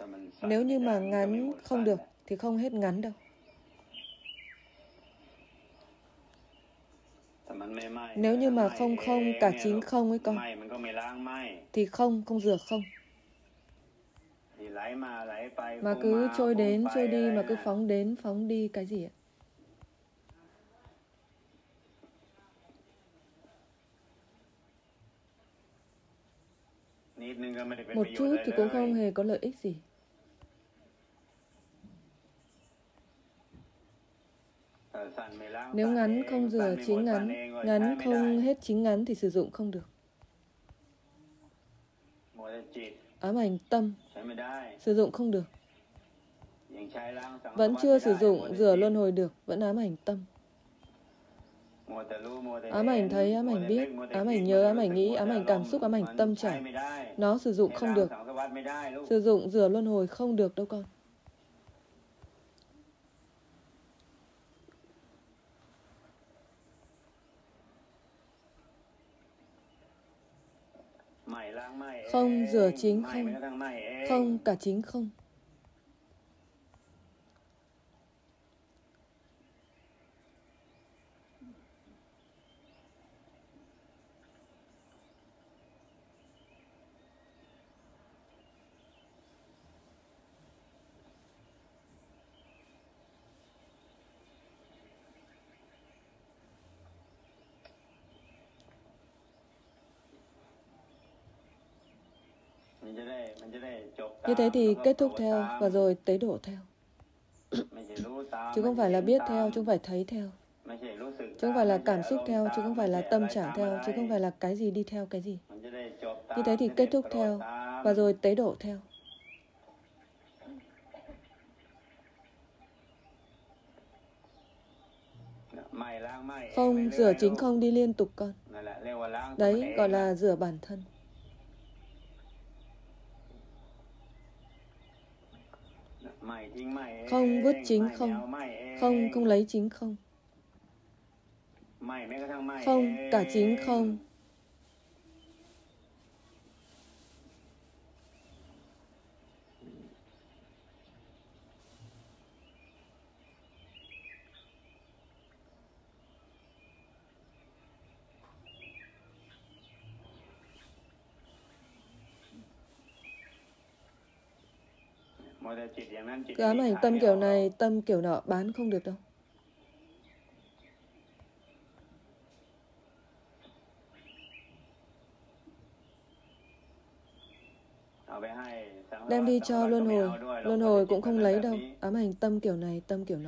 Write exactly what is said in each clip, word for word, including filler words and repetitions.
Nếu như mà ngắn không được thì không hết ngắn đâu. Nếu như mà không không cả chính không ấy con, thì không không rửa không. Mà cứ trôi đến trôi đi, mà cứ phóng đến phóng đi cái gì ạ? Một chút thì cũng không hề có lợi ích gì. Nếu ngắn không rửa chính ngắn, ngắn không hết chính ngắn thì sử dụng không được. Ám ảnh tâm sử dụng không được. Vẫn chưa sử dụng rửa luân hồi được, vẫn ám ảnh tâm. Ám ảnh thấy, ám ảnh biết, ám ảnh nhớ, ám ảnh nghĩ, ám ảnh cảm xúc, ám ảnh tâm trạng. Nó sử dụng không được. Sử dụng rửa luân hồi không được đâu con. Không rửa chính không, không cả chính không. Như thế thì kết thúc theo và rồi tế độ theo. Chứ không phải là biết theo, chứ không phải thấy theo. Chứ không phải là cảm xúc theo, chứ không phải là tâm trạng theo, chứ không phải là cái gì đi theo cái gì. Như thế thì kết thúc theo và rồi tế độ theo. Không rửa chính không đi liên tục con. Đấy gọi là rửa bản thân. Không vứt chính không, không không lấy chính không, không cả chính không. Cứ ám ảnh tâm kiểu này, tâm kiểu nọ bán không được đâu. Đem đi cho luân hồi, luân hồi cũng không lấy đâu. Ám ảnh tâm kiểu này, tâm kiểu nọ.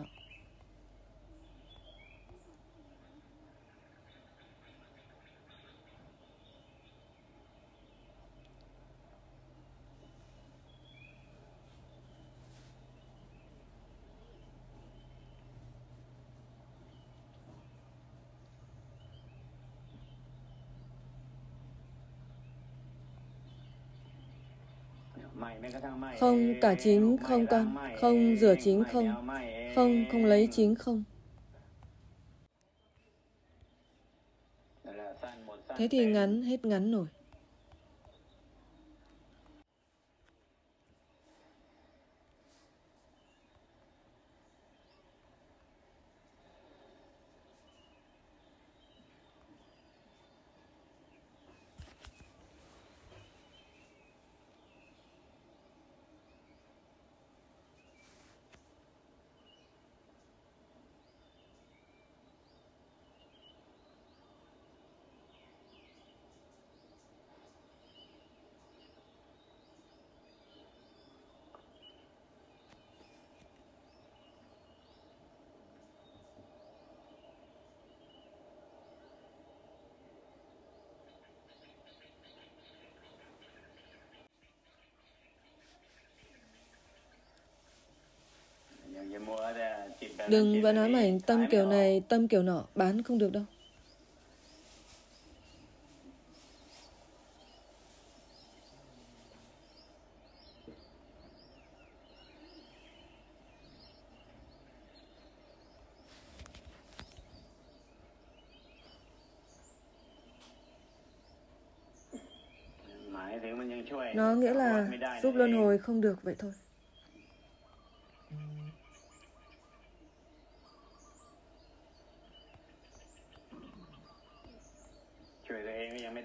Không cả chính không con, không rửa chính không, không không lấy chính không. Thế thì ngắn hết ngắn nổi. Đừng vẫn ám ảnh tâm kiểu này, tâm kiểu nọ, bán không được đâu. Nó nghĩa là giúp luân hồi không được vậy thôi.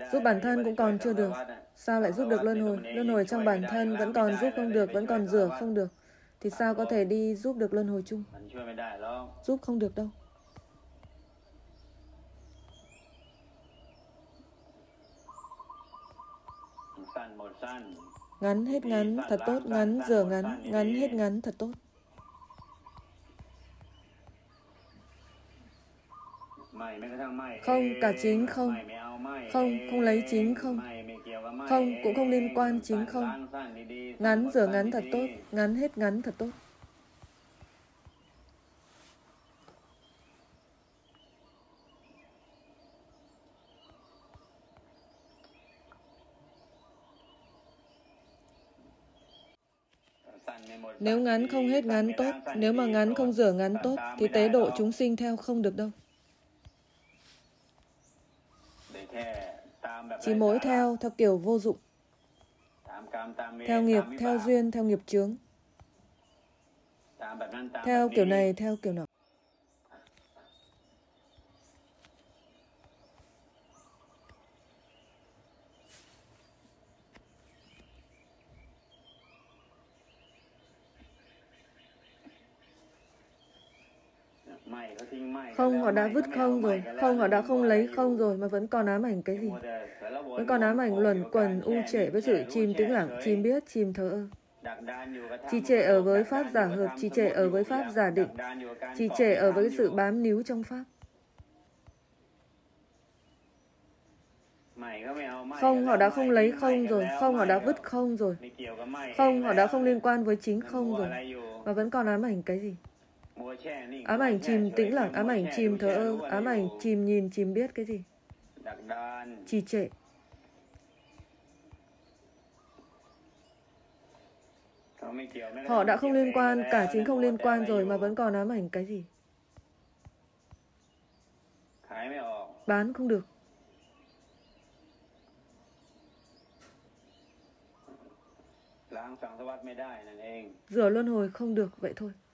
Giúp bản thân cũng còn chưa được. Sao lại giúp được luân hồi? Luân hồi trong bản thân vẫn còn giúp không được, vẫn còn rửa không được. Thì sao có thể đi giúp được luân hồi chung? Giúp không được đâu. Ngắn hết ngắn, thật tốt. Ngắn rửa ngắn, ngắn hết ngắn, thật tốt. Không, cả chính không. Không, không lấy chính không. Không, cũng không liên quan chính không. Ngắn rửa ngắn thật tốt. Ngắn hết ngắn thật tốt. Nếu ngắn không hết ngắn tốt, nếu mà ngắn không rửa ngắn tốt, thì tế độ chúng sinh theo không được đâu. Chỉ mỗi theo, theo kiểu vô dụng. Theo nghiệp, theo duyên, theo nghiệp chướng. Theo kiểu này, theo kiểu nọ. Không, họ đã vứt không rồi. Không, họ đã không lấy không rồi, mà vẫn còn ám ảnh cái gì? Vẫn còn ám ảnh luẩn quẩn u trệ với sự chìm tĩnh lặng, chìm biết, chìm thờ ơ. Trì trệ ở với pháp giả hợp, trì trệ ở với pháp giả định, trì trệ ở với sự bám níu trong pháp. Không, họ đã không lấy không rồi. Không, họ đã vứt không rồi. Không, họ đã không liên quan với chính không rồi, mà vẫn còn ám ảnh cái gì? Ám ảnh chìm tĩnh lặng, ám ảnh chìm thờ ơ, ám ảnh chìm nhìn, chìm biết cái gì? Trì trệ. Họ đã không liên quan, cả chính không liên quan rồi, mà vẫn còn ám ảnh cái gì? Bán không được. Rửa luân hồi không được, vậy thôi.